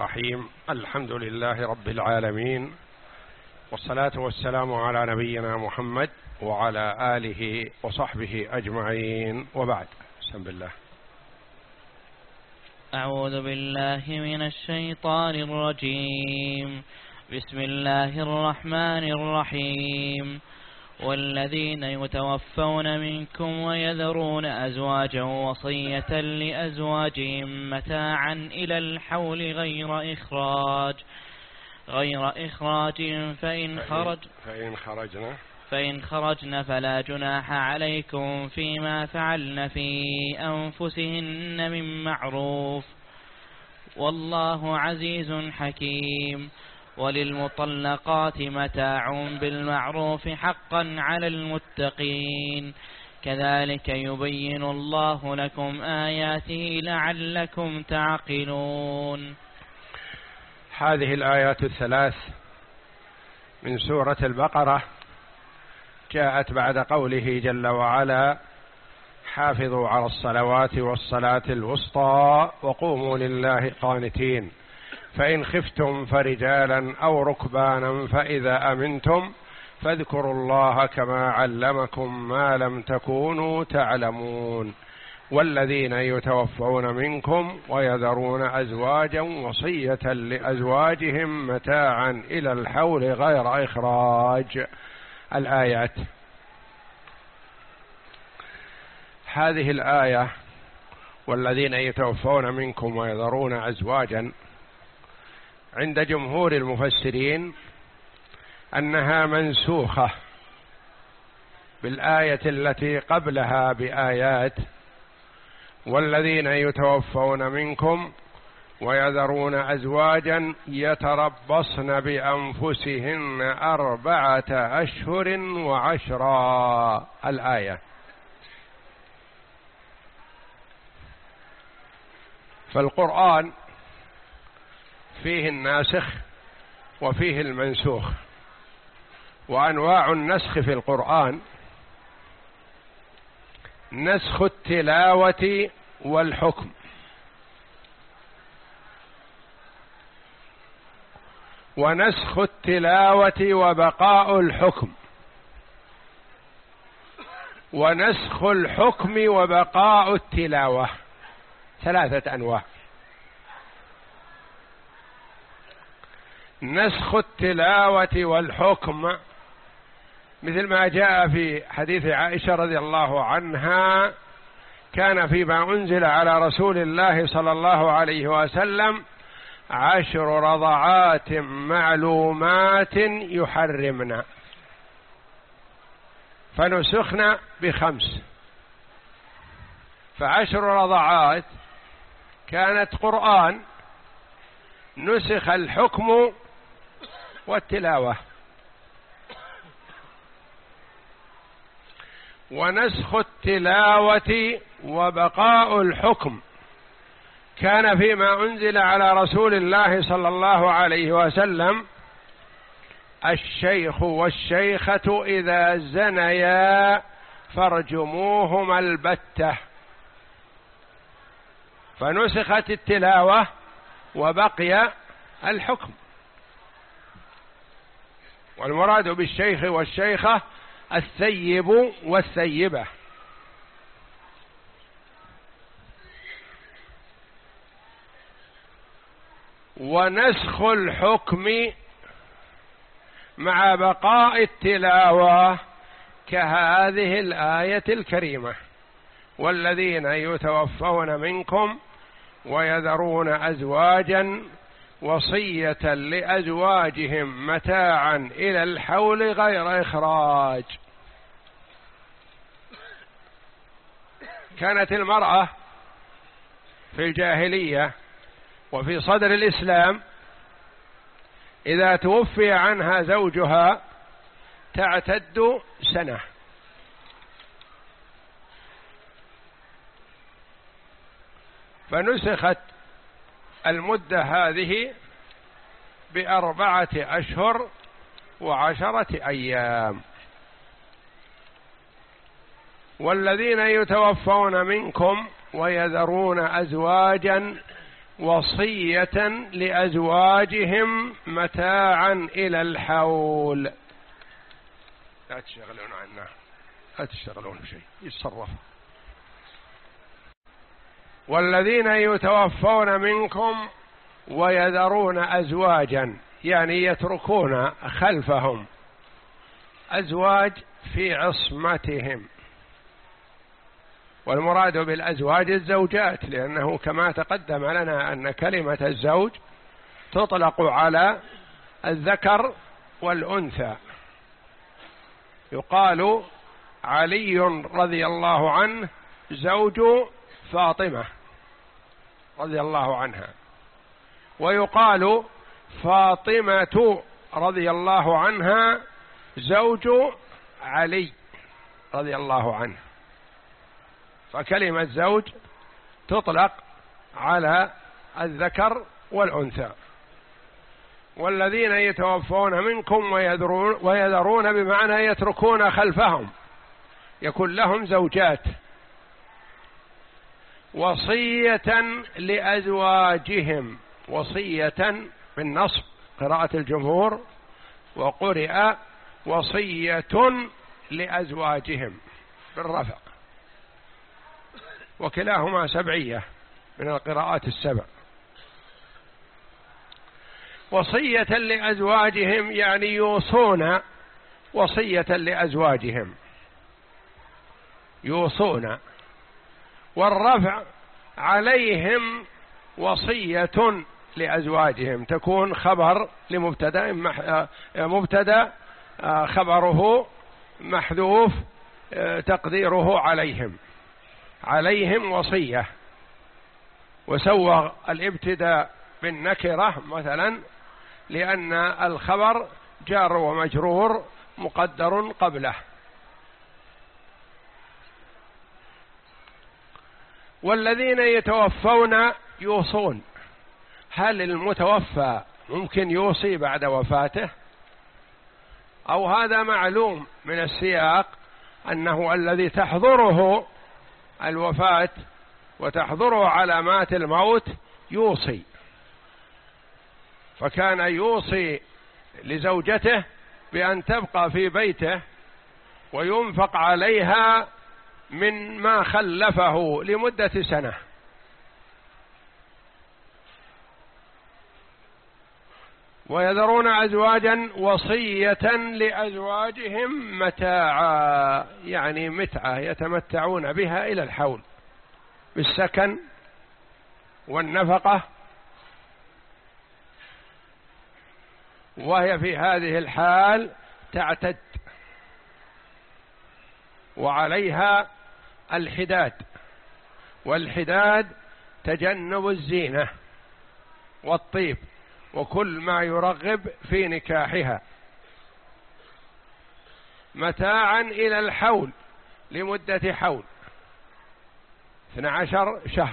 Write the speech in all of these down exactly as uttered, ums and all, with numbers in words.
الرحيم. الحمد لله رب العالمين، والصلاة والسلام على نبينا محمد وعلى آله وصحبه أجمعين، وبعد. بسم الله. أعوذ بالله من الشيطان الرجيم. بسم الله الرحمن الرحيم. والذين يتوفون منكم ويذرون أزواجا وصية لأزواجهم متاعا إلى الحول غير إخراج غير إخراج فإن خرج فإن خرجنا فإن خرجن فلا جناح عليكم فيما فعلن في أنفسهن من معروف، والله عزيز حكيم. وللمطلقات متاع بالمعروف حقا على المتقين، كذلك يبين الله لكم آياته لعلكم تعقلون. هذه الآيات الثلاث من سورة البقرة جاءت بعد قوله جل وعلا: حافظوا على الصلوات والصلاة الوسطى وقوموا لله قانتين، فإن خفتم فرجالا أو ركبانا فإذا أمنتم فاذكروا الله كما علمكم ما لم تكونوا تعلمون. والذين يتوفون منكم ويذرون أزواجا وصية لأزواجهم متاعا إلى الحول غير إخراج. الآيات. هذه الآية والذين يتوفون منكم ويذرون أزواجا عند جمهور المفسرين أنها منسوخة بالآية التي قبلها بآيات: والذين يتوفون منكم ويذرون أزواجا يتربصن بأنفسهن أربعة أشهر وعشرا. الآية. فالقرآن فيه الناسخ وفيه المنسوخ. وأنواع النسخ في القرآن: نسخ التلاوة والحكم، ونسخ التلاوة وبقاء الحكم، ونسخ الحكم وبقاء التلاوة. ثلاثة أنواع. نسخ التلاوة والحكم مثل ما جاء في حديث عائشة رضي الله عنها: كان فيما أنزل على رسول الله صلى الله عليه وسلم عشر رضعات معلومات يحرمنا، فنسخنا بخمس. فعشر رضعات كانت قرآن، نسخ الحكم والتلاوة. ونسخ التلاوة وبقاء الحكم كان فيما أنزل على رسول الله صلى الله عليه وسلم: الشيخ والشيخة إذا زنيا فارجموهما البتة. فنسخت التلاوة وبقي الحكم. والمراد بالشيخ والشيخة الثيب والثيبة. ونسخ الحكم مع بقاء التلاوة كهذه الآية الكريمة: والذين يتوفون منكم ويذرون أزواجا وصية لأزواجهم متاعا إلى الحول غير إخراج. كانت المرأة في الجاهلية وفي صدر الإسلام إذا توفي عنها زوجها تعتد سنة، فنسخت المدة هذه بأربعة أشهر وعشرة أيام. والذين يتوفون منكم ويذرون أزواجا وصية لأزواجهم متاعا إلى الحول. لا تشغلون عنه، لا تشتغلون شيء، يتصرف. والذين يتوفون منكم ويذرون أزواجا، يعني يتركون خلفهم أزواج في عصمتهم، والمراد بالأزواج الزوجات، لأنه كما تقدم لنا أن كلمة الزوج تطلق على الذكر والأنثى. يقال علي رضي الله عنه زوج فاطمة رضي الله عنها، ويقال فاطمة رضي الله عنها زوج علي رضي الله عنه. فكلمة زوج تطلق على الذكر والأنثى. والذين يتوفون منكم ويذرون, ويذرون بمعنى يتركون خلفهم، يكون لهم زوجات. وصية لأزواجهم، وصية بالنصب قراءة الجمهور، وقرئ وصية لأزواجهم بالرفع، وكلاهما سبعية من القراءات السبع. وصية لأزواجهم يعني يوصون وصية لأزواجهم، يوصون. والرفع عليهم وصية لأزواجهم تكون خبر لمبتدأ، مبتدأ خبره محذوف تقديره عليهم، عليهم وصية. وسوغ الابتداء بالنكرة مثلا لأن الخبر جار ومجرور مقدر قبله. والذين يتوفون يوصون، هل المتوفى ممكن يوصي بعد وفاته؟ أو هذا معلوم من السياق أنه الذي تحضره الوفاة وتحضره علامات الموت يوصي، فكان يوصي لزوجته بأن تبقى في بيته وينفق عليها من ما خلفه لمدة سنة. ويذرون أزواجا وصية لأزواجهم متاعا، يعني متعة يتمتعون بها إلى الحول بالسكن والنفقة، وهي في هذه الحال تعتد. وعليها الحداد، والحداد تجنب الزينة والطيب وكل ما يرغب في نكاحها، متاعا إلى الحول لمدة حول اثني عشر شهر.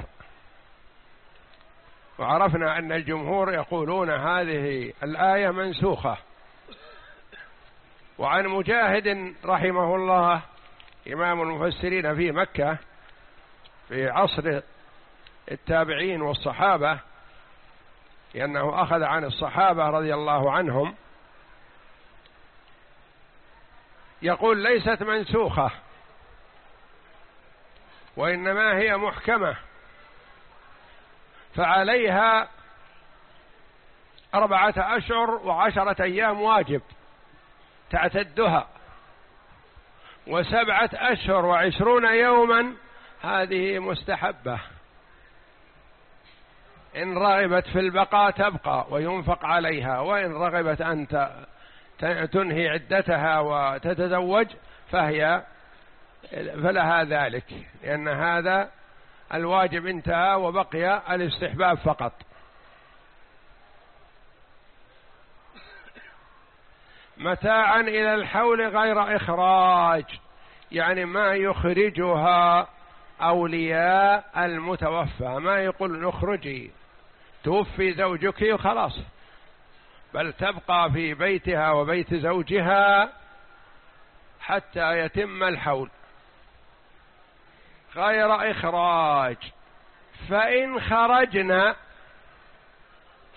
وعرفنا أن الجمهور يقولون هذه الآية منسوخة. وعن مجاهد رحمه الله إمام المفسرين في مكة في عصر التابعين والصحابة، لأنه أخذ عن الصحابة رضي الله عنهم، يقول ليست منسوخة وإنما هي محكمة، فعليها أربعة أشهر وعشرة أيام واجب تعتدها، وسبعة أشهر وعشرون يوما هذه مستحبة، إن رغبت في البقاء تبقى وينفق عليها، وإن رغبت أن تنهي عدتها وتتزوج فهي فلها ذلك، لأن هذا الواجب انتهى وبقي الاستحباب فقط. متاعا إلى الحول غير إخراج، يعني ما يخرجها أولياء المتوفى، ما يقول نخرجي توفي زوجك وخلاص، بل تبقى في بيتها وبيت زوجها حتى يتم الحول غير إخراج. فإن خرجنا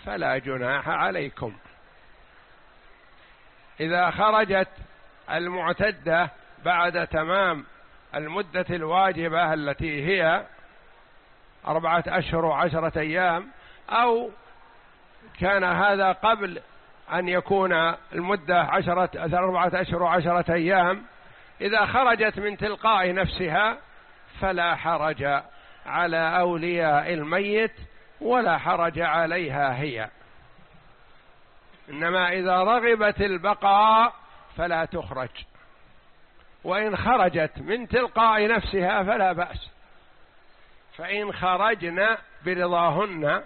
فلا جناح عليكم. إذا خرجت المعتدة بعد تمام المدة الواجبة التي هي أربعة أشهر وعشرة أيام، أو كان هذا قبل أن يكون المدة عشرة أربعة أشهر وعشرة أيام، إذا خرجت من تلقاء نفسها فلا حرج على أولياء الميت ولا حرج عليها هي، إنما إذا رغبت البقاء فلا تخرج، وإن خرجت من تلقاء نفسها فلا بأس. فإن خرجن برضاهن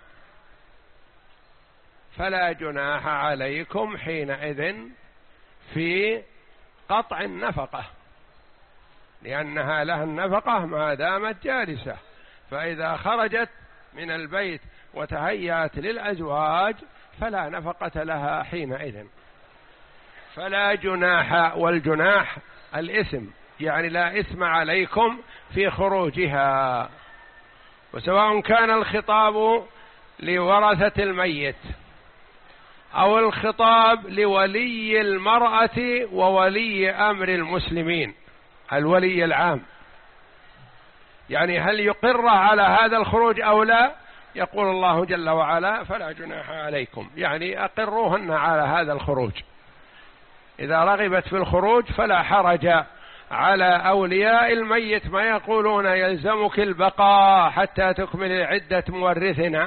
فلا جناح عليكم حينئذ في قطع النفقة، لأنها لها النفقة ما دامت جالسة، فإذا خرجت من البيت وتهيأت للأزواج فلا نفقة لها حينئذ. فلا جناح، والجناح الإثم، يعني لا إثم عليكم في خروجها، وسواء كان الخطاب لورثة الميت أو الخطاب لولي المرأة وولي أمر المسلمين، الولي العام، يعني هل يقر على هذا الخروج أو لا؟ يقول الله جل وعلا فلا جناح عليكم، يعني أقروهن على هذا الخروج. إذا رغبت في الخروج فلا حرج على أولياء الميت ما يقولون يلزمك البقاء حتى تكمل عدة مورثنا،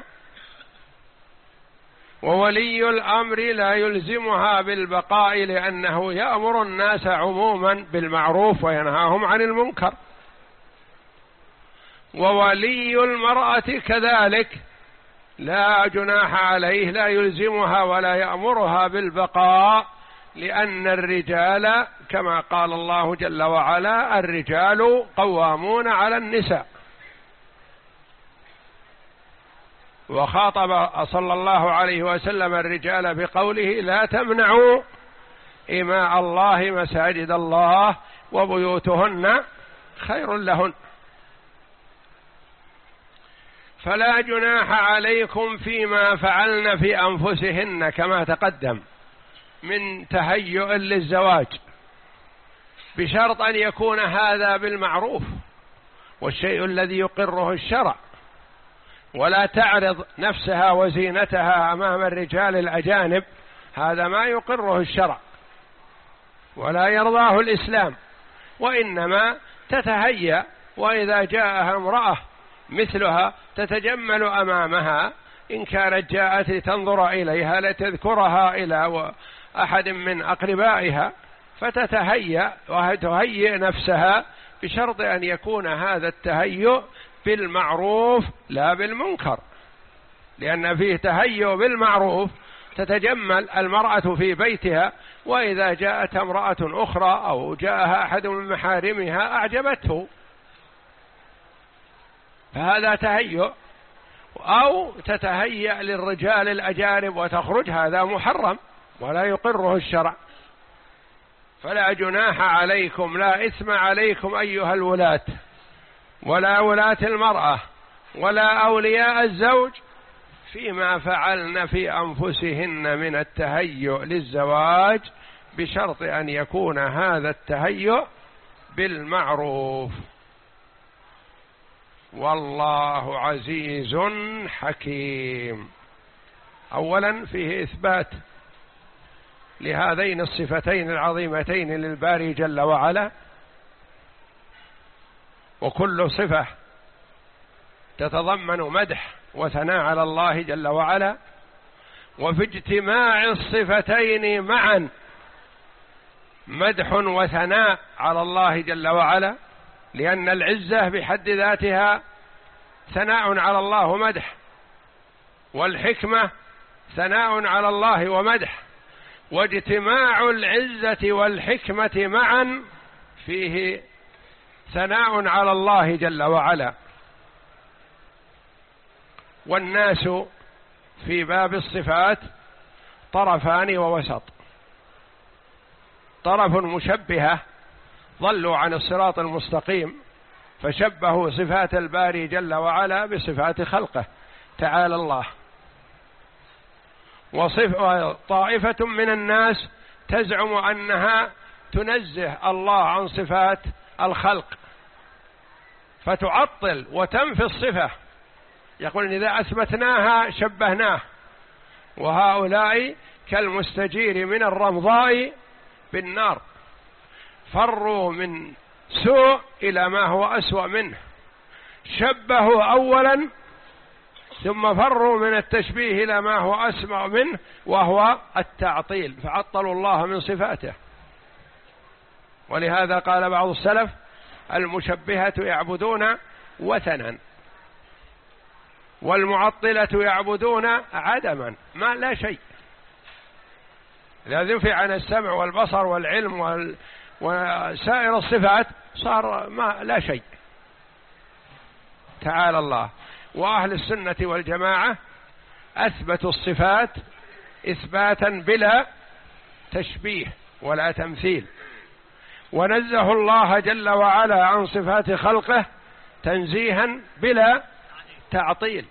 وولي الأمر لا يلزمها بالبقاء لأنه يأمر الناس عموما بالمعروف وينهاهم عن المنكر، وولي المرأة كذلك لا جناح عليه، لا يلزمها ولا يأمرها بالبقاء، لأن الرجال كما قال الله جل وعلا الرجال قوامون على النساء. وخاطب صلى الله عليه وسلم الرجال بقوله لا تمنعوا إماء الله مساجد الله وبيوتهن خير لهن. فلا جناح عليكم فيما فعلن في أنفسهن كما تقدم من تهيؤ للزواج، بشرط أن يكون هذا بالمعروف والشيء الذي يقره الشرع، ولا تعرض نفسها وزينتها أمام الرجال الأجانب، هذا ما يقره الشرع ولا يرضاه الإسلام، وإنما تتهيأ، وإذا جاءها امرأة مثلها تتجمل أمامها، إن كانت جاءت لتنظر إليها لتذكرها إلى أحد من أقربائها، فتتهيأ وتهيئ نفسها، بشرط أن يكون هذا التهيؤ بالمعروف لا بالمنكر، لأن فيه تهيؤ بالمعروف تتجمل المرأة في بيتها، وإذا جاءت امرأة أخرى أو جاءها أحد من محارمها أعجبته، فهذا تهيؤ. أو تتهيأ للرجال الأجانب وتخرج، هذا محرم ولا يقره الشرع. فلا جناح عليكم، لا إثم عليكم أيها الولاة ولا ولاة المرأة ولا أولياء الزوج فيما فعلن في أنفسهن من التهيؤ للزواج، بشرط أن يكون هذا التهيؤ بالمعروف. والله عزيز حكيم. أولا فيه إثبات لهذين الصفتين العظيمتين للباري جل وعلا، وكل صفة تتضمن مدح وثناء على الله جل وعلا، وفي اجتماع الصفتين معا مدح وثناء على الله جل وعلا، لأن العزة بحد ذاتها ثناء على الله ومدح، والحكمة ثناء على الله ومدح، واجتماع العزة والحكمة معا فيه ثناء على الله جل وعلا. والناس في باب الصفات طرفان ووسط، طرف مشبهة ضلوا عن الصراط المستقيم فشبهوا صفات الباري جل وعلا بصفات خلقه تعالى الله، وطائفة من الناس تزعم أنها تنزه الله عن صفات الخلق فتعطل وتنفي الصفة، يقول إذا أثبتناها شبهناه، وهؤلاء كالمستجير من الرمضاء بالنار، فروا من سوء إلى ما هو أسوأ منه، شبهوا أولا ثم فروا من التشبيه إلى ما هو أسمع منه وهو التعطيل، فعطلوا الله من صفاته. ولهذا قال بعض السلف: المشبهة يعبدون وثنا والمعطلة يعبدون عدما، ما لا شيء. إذا ذفع عن السمع والبصر والعلم وال... وسائر الصفات صار ما لا شيء. تعالى الله. وأهل السنة والجماعة أثبتوا الصفات إثباتا بلا تشبيه ولا تمثيل، ونزهوا الله جل وعلا عن صفات خلقه تنزيها بلا تعطيل،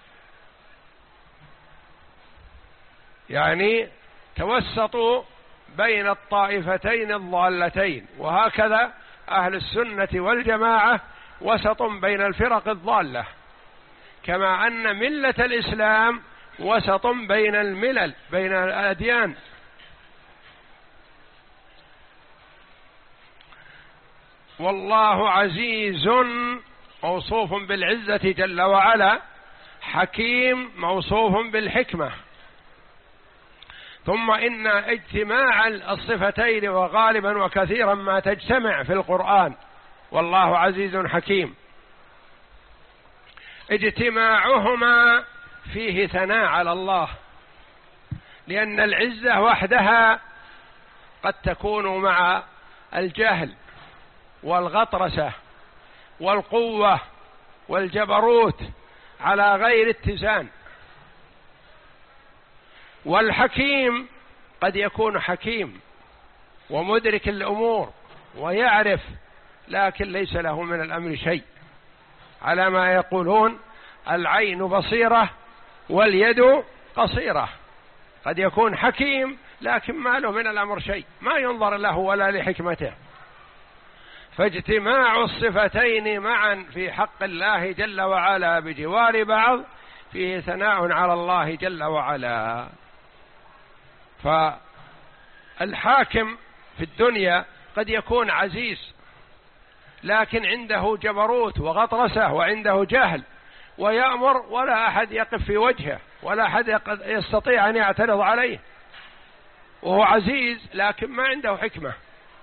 يعني توسطوا بين الطائفتين الضالتين. وهكذا أهل السنة والجماعة وسط بين الفرق الضالة، كما أن ملة الإسلام وسط بين الملل بين الأديان. والله عزيز موصوف بالعزة جل وعلا، حكيم موصوف بالحكمة. ثم إن اجتماع الصفتين وغالبا وكثيرا ما تجتمع في القرآن، والله عزيز حكيم، اجتماعهما فيه ثناء على الله، لأن العزة وحدها قد تكون مع الجهل والغطرسة والقوة والجبروت على غير اتزان، والحكيم قد يكون حكيم ومدرك الأمور ويعرف، لكن ليس له من الأمر شيء، على ما يقولون العين بصيرة واليد قصيرة. قد يكون حكيم لكن ما له من الأمر شيء، ما ينظر له ولا لحكمته. فاجتماع الصفتين معا في حق الله جل وعلا بجوار بعض فيه ثناء على الله جل وعلا. فالحاكم في الدنيا قد يكون عزيز لكن عنده جبروت وغطرسة وعنده جهل، ويأمر ولا أحد يقف في وجهه ولا أحد يستطيع أن يعترض عليه، وهو عزيز لكن ما عنده حكمة.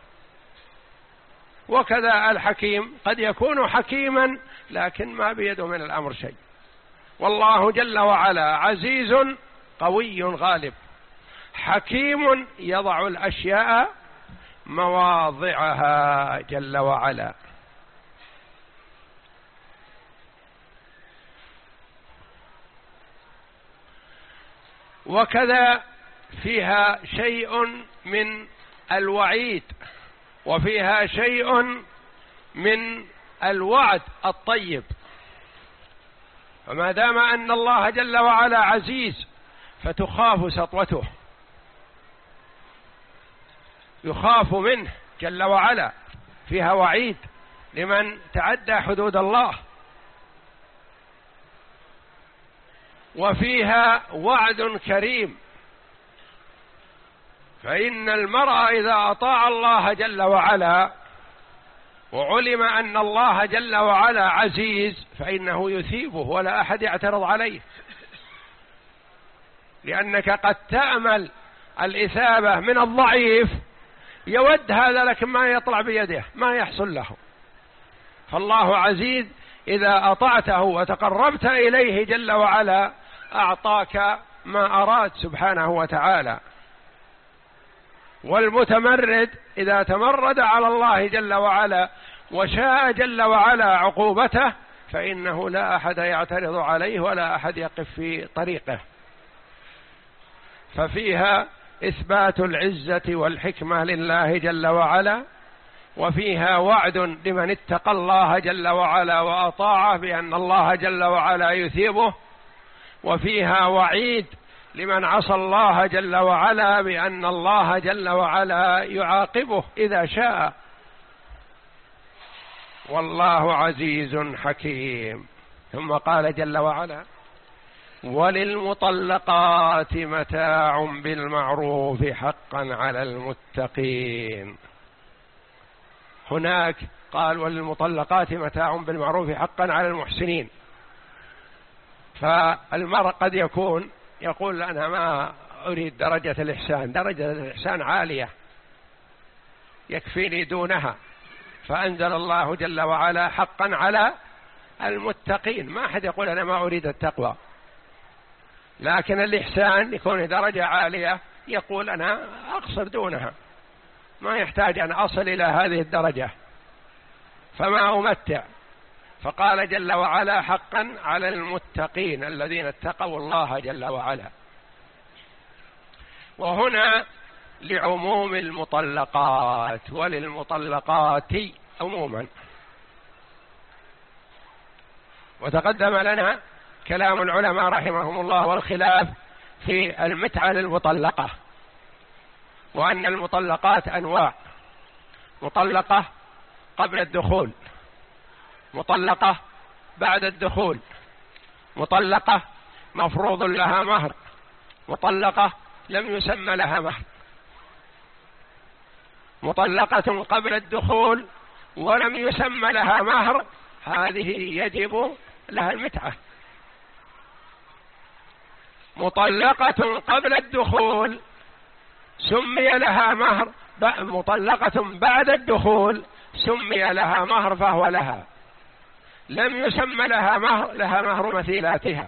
وكذا الحكيم قد يكون حكيما لكن ما بيده من الأمر شيء. والله جل وعلا عزيز قوي غالب، حكيم يضع الأشياء مواضعها جل وعلا. وكذا فيها شيء من الوعيد وفيها شيء من الوعد الطيب. فما دام أن الله جل وعلا عزيز فتخاف سطوته، يخاف منه جل وعلا، فيها وعيد لمن تعدى حدود الله، وفيها وعد كريم. فإن المرء إذا أطاع الله جل وعلا وعلم أن الله جل وعلا عزيز فإنه يثيبه ولا أحد يعترض عليه، لأنك قد تأمل الإثابة من الضعيف، يود هذا لكن ما يطلع بيده، ما يحصل له. فالله عزيز إذا أطعته وتقربت إليه جل وعلا أعطاك ما أراد سبحانه وتعالى. والمتمرد إذا تمرد على الله جل وعلا وشاء جل وعلا عقوبته فإنه لا أحد يعترض عليه ولا أحد يقف في طريقه. ففيها إثبات العزة والحكمة لله جل وعلا، وفيها وعد لمن اتقى الله جل وعلا وأطاعه بأن الله جل وعلا يثيبه، وفيها وعيد لمن عصى الله جل وعلا بأن الله جل وعلا يعاقبه إذا شاء. والله عزيز حكيم. ثم قال جل وعلا: وللمطلقات متاع بالمعروف حقا على المتقين. هناك قال: وللمطلقات متاع بالمعروف حقا على المحسنين. فالمرء قد يكون يقول: أنا ما أريد درجة الإحسان، درجة الإحسان عالية يكفيني دونها، فأنزل الله جل وعلا: حقا على المتقين. ما أحد يقول أنا ما أريد التقوى، لكن الإحسان يكون درجة عالية يقول أنا أقصر دونها، ما يحتاج أن أصل إلى هذه الدرجة فما أمتع. فقال جل وعلا: حقا على المتقين الذين اتقوا الله جل وعلا. وهنا لعموم المطلقات وللمطلقات عموما. وتقدم لنا كلام العلماء رحمهم الله والخلاف في المتعة للمطلقة، وأن المطلقات أنواع: مطلقة قبل الدخول، مطلقة بعد الدخول، مطلقة مفروض لها مهر، مطلقة لم يسمى لها مهر، مطلقة قبل الدخول ولم يسمى لها مهر، هذه يجب لها المتعة. مطلقة قبل الدخول سمي لها مهر، مطلقة بعد الدخول سمي لها مهر فهو لها، لم يسمى لها مهر، لها مهر مثيلاتها.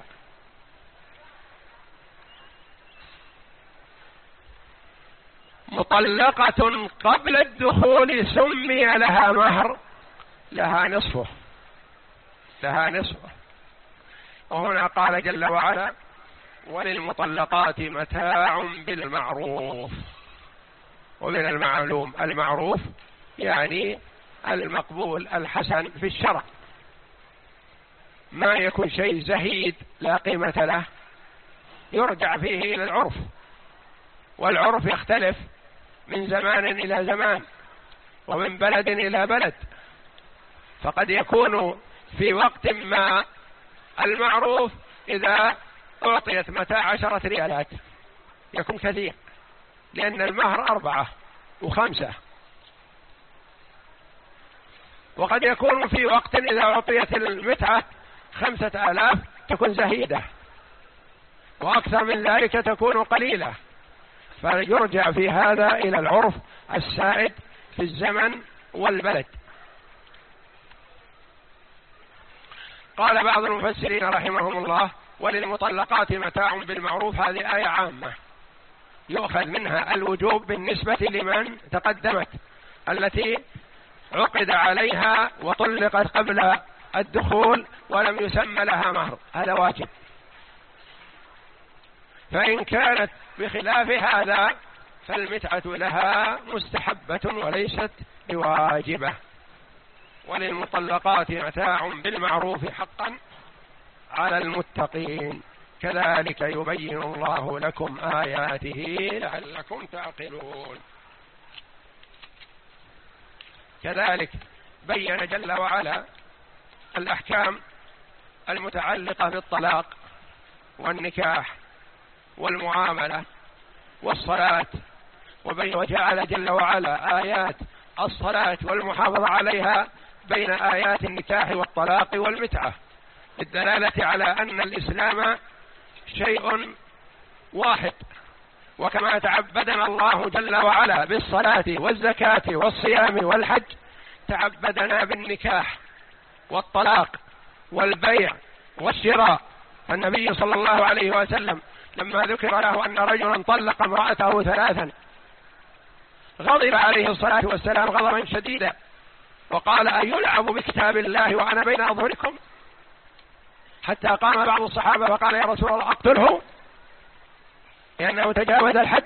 مطلقة قبل الدخول سمي لها مهر، لها نصفه، لها نصفه. وهنا قال جل وعلا: وللمطلقات متاع بالمعروف. ومن المعلوم المعروف يعني المقبول الحسن في الشرع، ما يكون شيء زهيد لا قيمة له يرجع فيه إلى العرف، والعرف يختلف من زمان إلى زمان ومن بلد إلى بلد. فقد يكون في وقت ما المعروف إذا أعطيت متاع عشرة ريالات يكون كثير، لأن المهر أربعة وخمسة. وقد يكون في وقت إذا أعطيت المتعة خمسة آلاف تكون زهيدة، وأكثر من ذلك تكون قليلة. فيرجع في هذا إلى العرف السائد في الزمن والبلد. قال بعض المفسرين رحمهم الله: وللمطلقات متاع بالمعروف، هذه آية عامة يؤخذ منها الوجوب بالنسبة لمن تقدمت، التي عقد عليها وطلقت قبل الدخول ولم يسمى لها مهر، هذا واجب. فإن كانت بخلاف هذا فالمتعة لها مستحبة وليست بواجبة. وللمطلقات متاع بالمعروف حقا على المتقين، كذلك يبين الله لكم آياته لعلكم تعقلون. كذلك بين جل وعلا الأحكام المتعلقة بالطلاق والنكاح والمعاملة والصلاة، وجعل جل وعلا آيات الصلاة والمحافظة عليها بين آيات النكاح والطلاق والمتعة، الدلالة على أن الإسلام شيء واحد. وكما تعبدنا الله جل وعلا بالصلاة والزكاة والصيام والحج، تعبدنا بالنكاح والطلاق والبيع والشراء. النبي صلى الله عليه وسلم لما ذكر له أن رجلا طلق امرأته ثلاثا غضب عليه الصلاة والسلام غضبا شديدا، وقال: أيلعب بكتاب الله وأنا بين أظهركم؟ حتى قام بعض الصحابة فقال: يا رسول الله أقتله لأنه تجاوز الحد.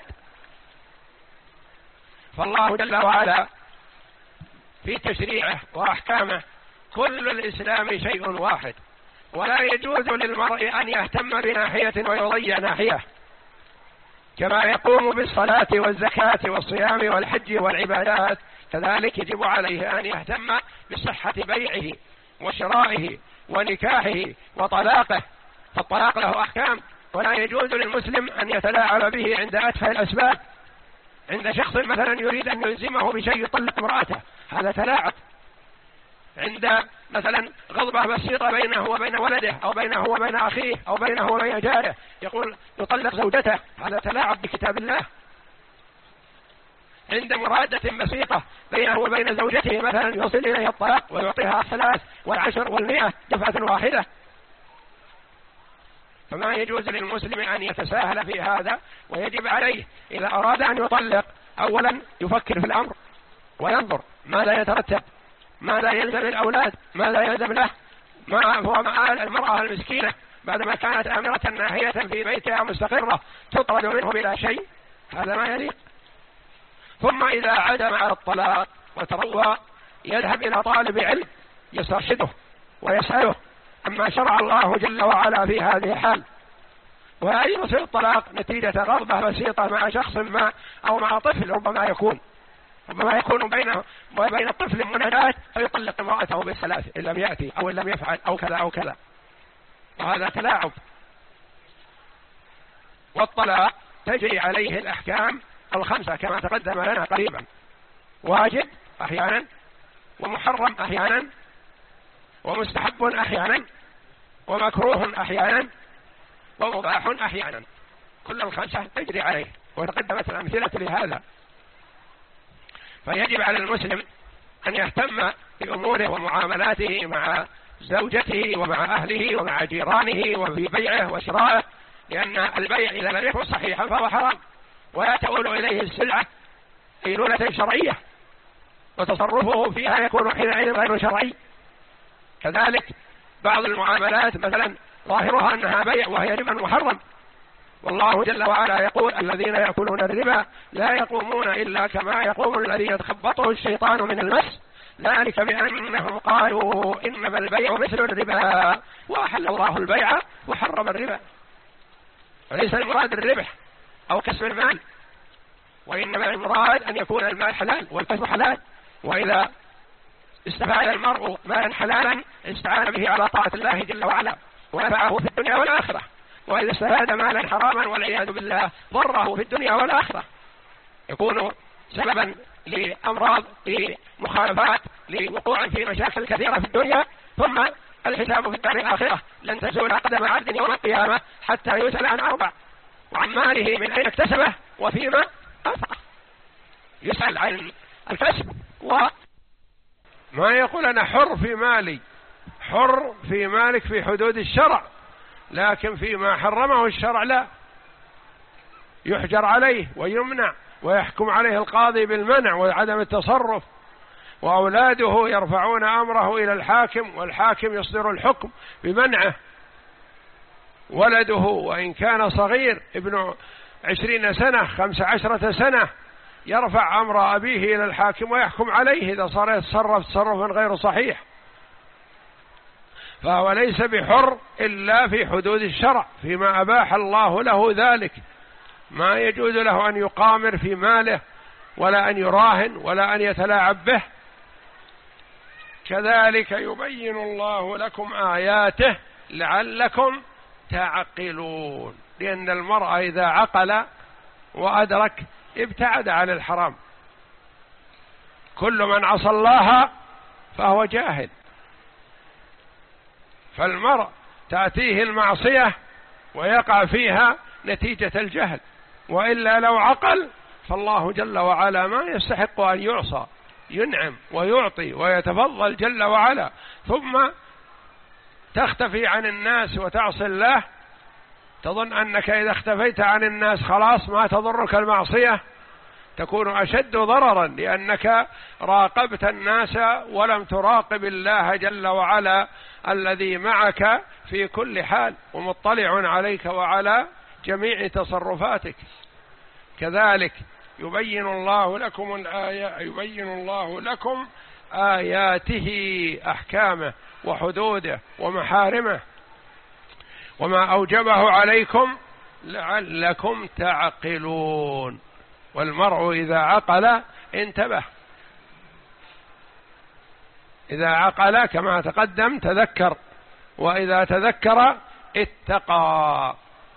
فالله جل وعلا في تشريعه وأحكامه كل الإسلام شيء واحد، ولا يجوز للمرء أن يهتم بناحية ويضيع ناحية، كما يقوم بالصلاة والزكاة والصيام والحج والعبادات، كذلك يجب عليه أن يهتم بصحة بيعه وشرائه ونكاحه وطلاقه، فالطلاق له أحكام، ولا يجوز للمسلم أن يتلاعب به عند أتفه الأسباب. عند شخص مثلا يريد أن يلزمه بشيء يطلق امرأته، هذا تلاعب. عند مثلا غضبة بسيطة بينه وبين ولده أو بينه وبين أخيه أو بينه وبين جاره يقول يطلق زوجته، هذا تلاعب بكتاب الله. عند مرادة بسيطة بينه وبين زوجته مثلا يوصل إليه الطلاق ويعطيها الثلاث والعشر والمئة دفعة واحدة. فما يجوز للمسلم أن يتساهل في هذا، ويجب عليه إذا أراد أن يطلق أولا يفكر في الأمر وينظر ماذا يترتب، ماذا يلزم الأولاد، ماذا يلزم له، ما هو مآل المرأة المسكينة بعدما كانت آمرة ناهية في بيتها مستقرة تطرد منه بلا شيء، هذا ما يليق. ثم إذا عزم على الطلاق وتروى يذهب إلى طالب علم يسترشده ويسأله أما شرع الله جل وعلا في هذه الحال. ولا يصل الطلاق نتيجة رغبة بسيطة مع شخص ما أو مع طفل، ربما يكون ربما يكون بينه وبين الطفل منادات فيطلق امرأته بالثلاث إن لم يأتي أو إن لم يفعل أو كذا أو كذا، وهذا تلاعب. والطلاق تجري عليه الأحكام الخمسة كما تقدم لنا قريبا: واجب أحيانا، ومحرم أحيانا، ومستحب أحيانا، ومكروه أحيانا، ومباح أحيانا. كل الخمسة تجري عليه وتقدمت الأمثلة لهذا. فيجب على المسلم أن يهتم بأموره ومعاملاته مع زوجته ومع أهله ومع جيرانه وفي بيعه وشرائه، لأن البيع إذا لم يكن صحيحا فهو حرام، ولا تؤول إليه السلعة قيلولة شرعية، وتصرفه فيها يكون حينئذ غير شرعي. كذلك بعض المعاملات مثلا ظاهرها أنها بيع وهي ربا محرم، والله جل وعلا يقول: الذين يأكلون الربا لا يقومون إلا كما يقوم الذي يتخبطه الشيطان من المس، ذلك بأنهم قالوا إنما البيع مثل الربا وأحل الله البيع وحرم الربا. وليس المراد الربح أو كسب المال، وإنما المراد أن يكون المال حلال والكسب حلال. وإذا استفاد المرء مالا حلالا استعان به على طاعة الله جل وعلا ونفعه في الدنيا والآخرة، وإذا استفاد مالا حراما والعياذ بالله ضره في الدنيا والآخرة، يكون سببا لأمراض، لمخالفات، لوقوع في مشاكل كثيرة في الدنيا، ثم الحساب في الدار الآخرة. لن تزول قدم عبد يوم القيامة حتى يسأل عن أربع: وعن ماله من أين اكتسبه وفيما أنفقه. يسأل عن الكسب، وما يقول أنا حر في مالي، حر في مالك في حدود الشرع، لكن فيما حرمه الشرع لا، يحجر عليه ويمنع ويحكم عليه القاضي بالمنع وعدم التصرف، وأولاده يرفعون أمره إلى الحاكم والحاكم يصدر الحكم بمنعه. ولده وإن كان صغير ابن عشرين سنة خمس عشرة سنة يرفع أمر أبيه إلى الحاكم ويحكم عليه إذا صار يتصرف تصرفا غير صحيح، فهو ليس بحر إلا في حدود الشرع فيما أباح الله له ذلك. ما يجوز له أن يقامر في ماله ولا أن يراهن ولا أن يتلاعب به. كذلك يبين الله لكم آياته لعلكم تعقلون، لأن المرء إذا عقل وأدرك ابتعد عن الحرام. كل من عصى الله فهو جاهل، فالمرء تأتيه المعصية ويقع فيها نتيجة الجهل، وإلا لو عقل فالله جل وعلا ما يستحق أن يعصى، ينعم ويعطي ويتفضل جل وعلا، ثم تختفي عن الناس وتعصي الله، تظن أنك إذا اختفيت عن الناس خلاص ما تضرك المعصية، تكون أشد ضررا لأنك راقبت الناس ولم تراقب الله جل وعلا الذي معك في كل حال ومطلع عليك وعلى جميع تصرفاتك. كذلك يبين الله لكم الآية يبين الله لكم آياته أحكامه وحدوده ومحارمه وما أوجبه عليكم لعلكم تعقلون. والمرء إذا عقل انتبه، إذا عقل كما تقدم تذكر، وإذا تذكر اتقى.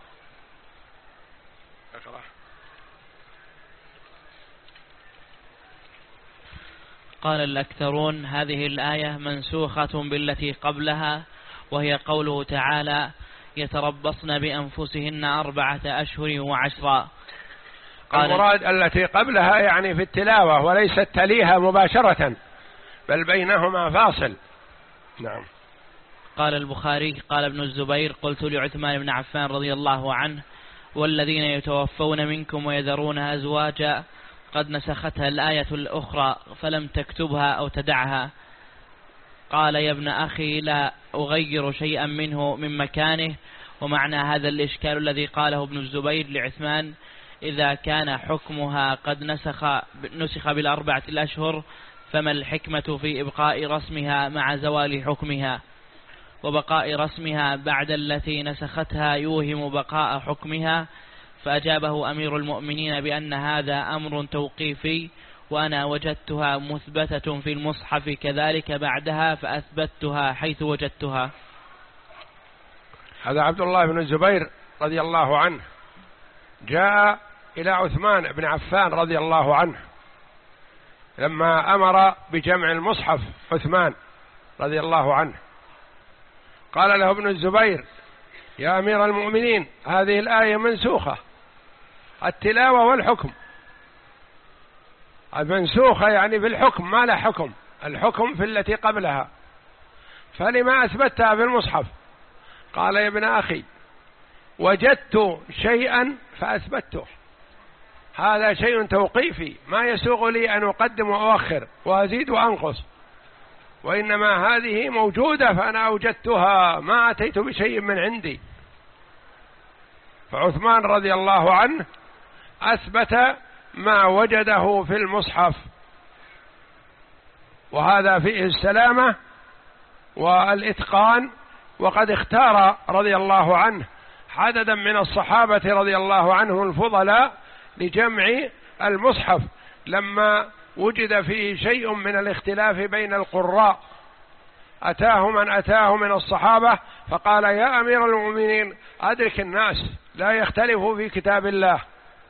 قال الأكثرون هذه الآية منسوخة بالتي قبلها، وهي قوله تعالى يتربصن بأنفسهن أربعة أشهر وعشرا. المراد التي قبلها يعني في التلاوة، وليست تليها مباشرة، بل بينهما فاصل. نعم. قال البخاري قال ابن الزبير قلت لعثمان بن عفان رضي الله عنه والذين يتوفون منكم ويذرون أزواجا قد نسختها الآية الأخرى فلم تكتبها أو تدعها. قال يا ابن أخي لا أغير شيئا منه من مكانه. ومعنى هذا الإشكال الذي قاله ابن الزبير لعثمان إذا كان حكمها قد نسخ, نسخ بالأربعة الأشهر فما الحكمة في إبقاء رسمها مع زوال حكمها؟ وبقاء رسمها بعد التي نسختها يوهم بقاء حكمها. فأجابه أمير المؤمنين بأن هذا أمر توقيفي، وأنا وجدتها مثبتة في المصحف كذلك بعدها فأثبتها حيث وجدتها. هذا عبد الله بن الزبير رضي الله عنه جاء إلى عثمان بن عفان رضي الله عنه لما أمر بجمع المصحف عثمان رضي الله عنه، قال له ابن الزبير يا أمير المؤمنين هذه الآية منسوخة، التلاوة والحكم. المنسوخة يعني بالحكم، ما لا حكم، الحكم في التي قبلها، فلما أثبتها في المصحف؟ قال يا ابن أخي وجدت شيئا فأثبته، هذا شيء توقيفي، ما يسوغ لي أن أقدم وأؤخر وأزيد وأنقص، وإنما هذه موجودة فأنا أوجدتها، ما أتيت بشيء من عندي. فعثمان رضي الله عنه أثبت ما وجده في المصحف، وهذا فيه السلامة والإتقان. وقد اختار رضي الله عنه عددا من الصحابة رضي الله عنهم الفضلاء لجمع المصحف لما وجد فيه شيء من الاختلاف بين القراء، أتاه من أتاه من الصحابة فقال يا أمير المؤمنين أدرك الناس لا يختلفوا في كتاب الله،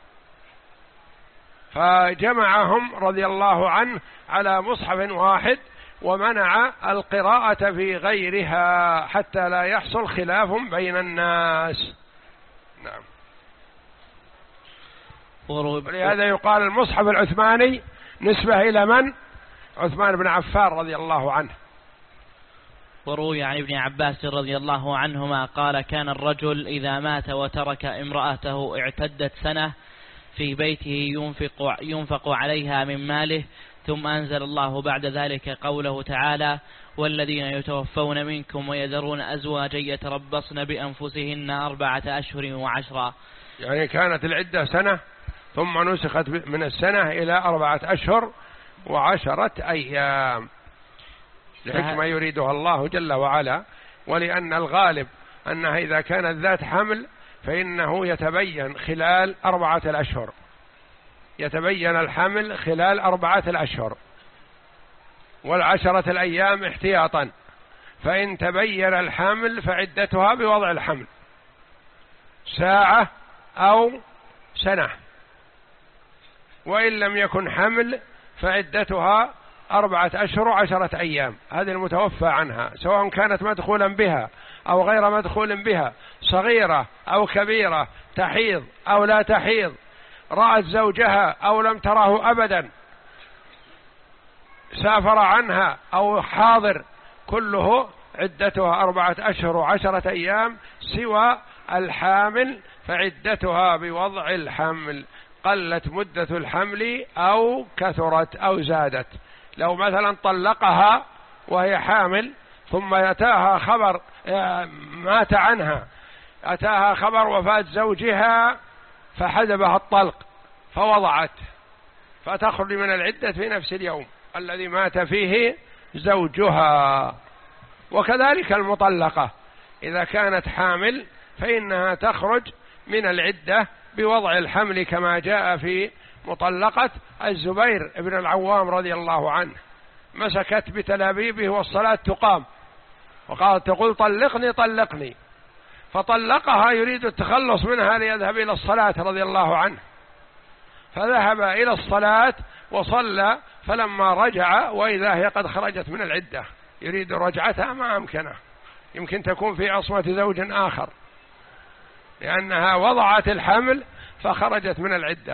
فجمعهم رضي الله عنه على مصحف واحد ومنع القراءة في غيرها حتى لا يحصل خلاف بين الناس. نعم. ولهذا يقال المصحف العثماني نسبة إلى من؟ عثمان بن عفان رضي الله عنه. وروي عن ابن عباس رضي الله عنهما قال كان الرجل إذا مات وترك امرأته اعتدت سنة في بيته ينفق, ينفق عليها من ماله، ثم أنزل الله بعد ذلك قوله تعالى والذين يتوفون منكم ويذرون أزواجا يتربصن بأنفسهن أربعة أشهر وعشرا. يعني كانت العدة سنة ثم نسخت من السنة إلى أربعة أشهر وعشرة أيام لحكمة يريدها الله جل وعلا، ولأن الغالب أنها إذا كانت ذات حمل فإنه يتبين خلال أربعة الأشهر، يتبين الحمل خلال أربعة الأشهر، والعشرة الأيام احتياطا، فإن تبين الحمل فعدتها بوضع الحمل ساعة أو سنة، وإن لم يكن حمل فعدتها أربعة أشهر وعشرة أيام. هذه المتوفى عنها سواء كانت مدخولا بها أو غير مدخول بها، صغيرة أو كبيرة، تحيض أو لا تحيض، رأت زوجها أو لم تره أبدا، سافر عنها أو حاضر، كله عدتها أربعة أشهر وعشرة أيام، سوى الحامل فعدتها بوضع الحمل، قلت مدة الحمل أو كثرت أو زادت. لو مثلا طلقها وهي حامل ثم أتاها خبر مات عنها، أتاها خبر وفاة زوجها فحجبها الطلق فوضعت، فتخرج من العدة في نفس اليوم الذي مات فيه زوجها. وكذلك المطلقة إذا كانت حامل فإنها تخرج من العدة بوضع الحمل كما جاء في مطلقة الزبير بن العوام رضي الله عنه، مسكت بتلابيبه والصلاة تقام وقالت تقول طلقني طلقني، فطلقها يريد التخلص منها ليذهب إلى الصلاة رضي الله عنه، فذهب إلى الصلاة وصلى، فلما رجع وإذا هي قد خرجت من العدة، يريد رجعتها ما أمكنه، يمكن تكون في عصمة زوج آخر لأنها وضعت الحمل فخرجت من العدة.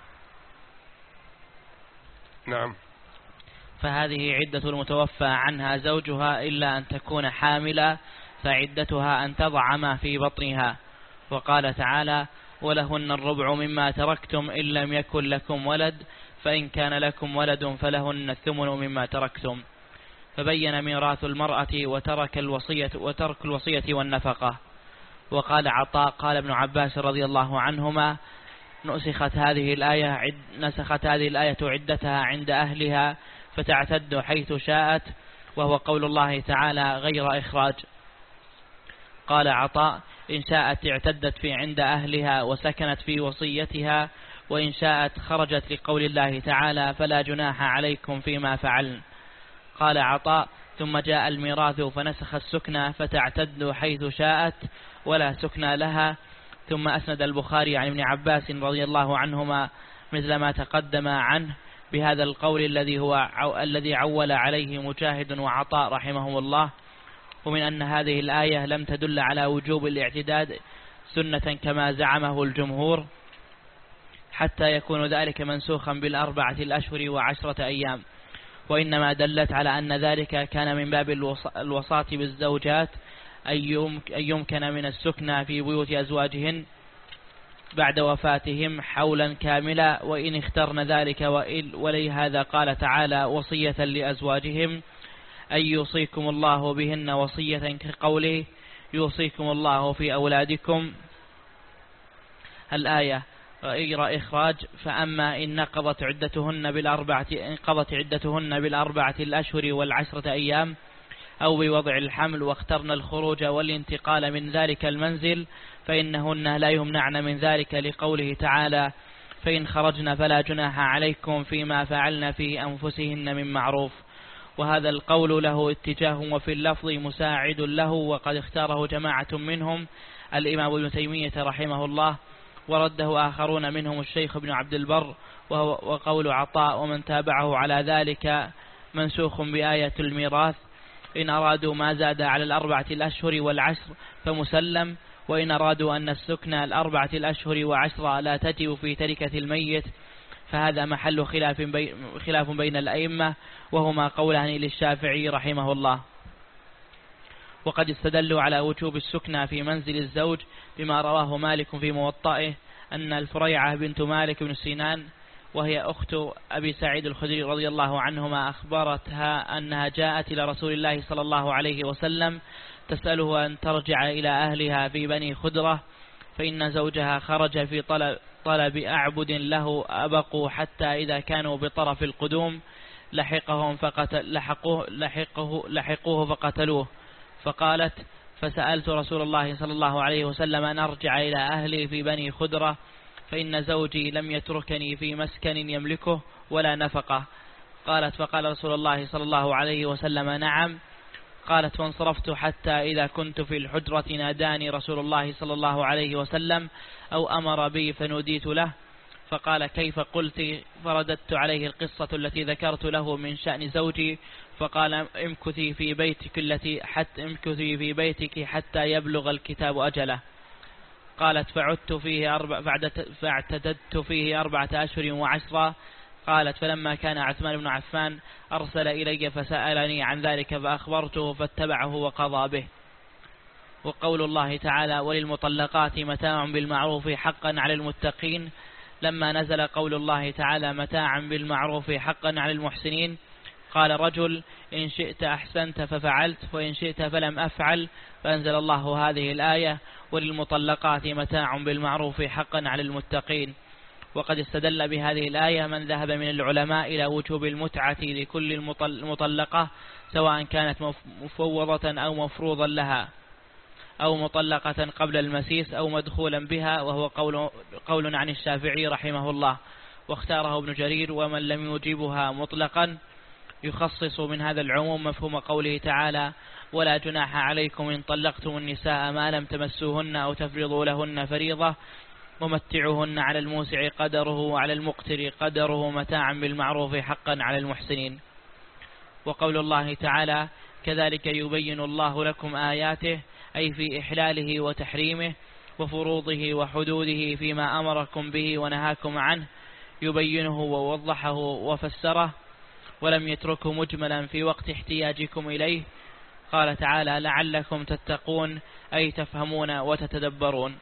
نعم. فهذه عدة المتوفى عنها زوجها إلا أن تكون حاملا، فعدتها أن تضع ما في بطنها. وقال تعالى: ولهن الربع مما تركتم إن لم يكن لكم ولد، فإن كان لكم ولد فلهن الثمن مما تركتم. فبين ميراث المرأة وترك الوصية وترك الوصية والنفقة. وقال عطاء قال ابن عباس رضي الله عنهما: نسخت هذه الآية عد نسخت هذه الآية عدتها عند أهلها فتعتد حيث شاءت، وهو قول الله تعالى غير إخراج. قال عطاء: إن شاءت اعتدت في عند أهلها وسكنت في وصيتها، وإن شاءت خرجت لقول الله تعالى فلا جناح عليكم فيما فعلن. قال عطاء: ثم جاء الميراث فنسخ السكنى فتعتد حيث شاءت ولا سكنى لها. ثم أسند البخاري عن ابن عباس رضي الله عنهما مثل ما تقدم عنه بهذا القول الذي هو عو الذي عول عليه مجاهد وعطاء رحمهم الله، ومن أن هذه الآية لم تدل على وجوب الاعتداد سنة كما زعمه الجمهور، حتى يكون ذلك منسوخا بالأربعة الأشهر وعشرة أيام، وإنما دلت على أن ذلك كان من باب الوصاة بالزوجات أن يمكن من السكنى في بيوت أزواجهن بعد وفاتهم حولا كاملا، وإن اخترن ذلك. ولهذا قال تعالى وصية لأزواجهم أن يوصيكم الله بهن وصية، كقوله يوصيكم الله في أولادكم الآية غير إخراج. فأما إن نقضت عدتهن بالأربعة انقضت عدتهن بالأربعة الأشهر والعشرة أيام أو بوضع الحمل واخترن الخروج والانتقال من ذلك المنزل، فإنهن لا يمنعن من ذلك لقوله تعالى فإن خرجن فلا جناح عليكم فيما فعلن في أنفسهن من معروف. وهذا القول له اتجاه وفي اللفظ مساعد له، وقد اختاره جماعة منهم الإمام ابن تيمية رحمه الله، ورده آخرون منهم الشيخ ابن عبد البر. وقول عطاء ومن تابعه على ذلك منسوخ بآية الميراث، إن أرادوا ما زاد على الأربعة الأشهر والعشر فمسلم، وإن أرادوا أن السكنى الأربعة الأشهر وعشرة لا تجب في تركة الميت فهذا محل خلاف بين, خلاف بين الأئمة، وهما قولان للشافعي رحمه الله. وقد استدلوا على وجوب السكنى في منزل الزوج بما رواه مالك في موطئه أن الفريعة بنت مالك بن سنان وهي أخت أبي سعيد الخدري رضي الله عنهما أخبرتها أنها جاءت إلى رسول الله صلى الله عليه وسلم تسأله أن ترجع إلى أهلها في بني خدرة، فإن زوجها خرج في طلب, طلب أعبد له أبقوا حتى إذا كانوا بطرف القدوم لحقهم فقتل لحقوه, لحقه لحقوه فقتلوه. فقالت فسألت رسول الله صلى الله عليه وسلم أن أرجع إلى أهلي في بني خدرة، فإن زوجي لم يتركني في مسكن يملكه ولا نفقة. قالت فقال رسول الله صلى الله عليه وسلم نعم. قالت فانصرفت حتى إذا كنت في الحجرة ناداني رسول الله صلى الله عليه وسلم أو أمر بي فنوديت له، فقال كيف قلت؟ فرددت عليه القصة التي ذكرت له من شأن زوجي، فقال امكثي في بيتك التي حتى امكثي في بيتك حتى يبلغ الكتاب أجله. قالت فعدت فيه أربع فاعتددت فيه أربعة أشهر وعشرة. قالت فلما كان عثمان بن عفان أرسل إلي فسألني عن ذلك فأخبرته فاتبعه وقضى به. وقول الله تعالى وللمطلقات متاع بالمعروف حقا على المتقين، لما نزل قول الله تعالى متاعا بالمعروف حقا على المحسنين قال رجل إن شئت أحسنت ففعلت وإن شئت فلم أفعل، فأنزل الله هذه الآية وللمطلقات متاع بالمعروف حقا على المتقين. وقد استدل بهذه الآية من ذهب من العلماء إلى وجوب المتعة لكل المطلقة سواء كانت مفوضة أو مفروضا لها. أو مطلقة قبل المسيس أو مدخولا بها، وهو قول, قول عن الشافعي رحمه الله، واختاره ابن جرير. ومن لم يجيبها مطلقا يخصص من هذا العموم مفهوم قوله تعالى: ولا جناح عليكم إن طلقتم النساء ما لم تمسوهن أو تفرضوا لهن فريضة ومتعوهن على الموسع قدره وعلى المقتر قدره متاعا بالمعروف حقا على المحسنين. وقول الله تعالى: كذلك يبين الله لكم آياته، أي في إحلاله وتحريمه وفروضه وحدوده فيما أمركم به ونهاكم عنه، يبينه ووضحه وفسره، ولم يتركه مجملا في وقت احتياجكم إليه. قال تعالى: لعلكم تتقون، أي تفهمون وتتدبرون.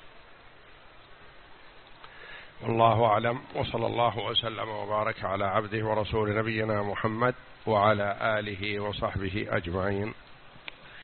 والله أعلم، وصلى الله وسلم وبارك على عبده ورسول نبينا محمد وعلى آله وصحبه أجمعين.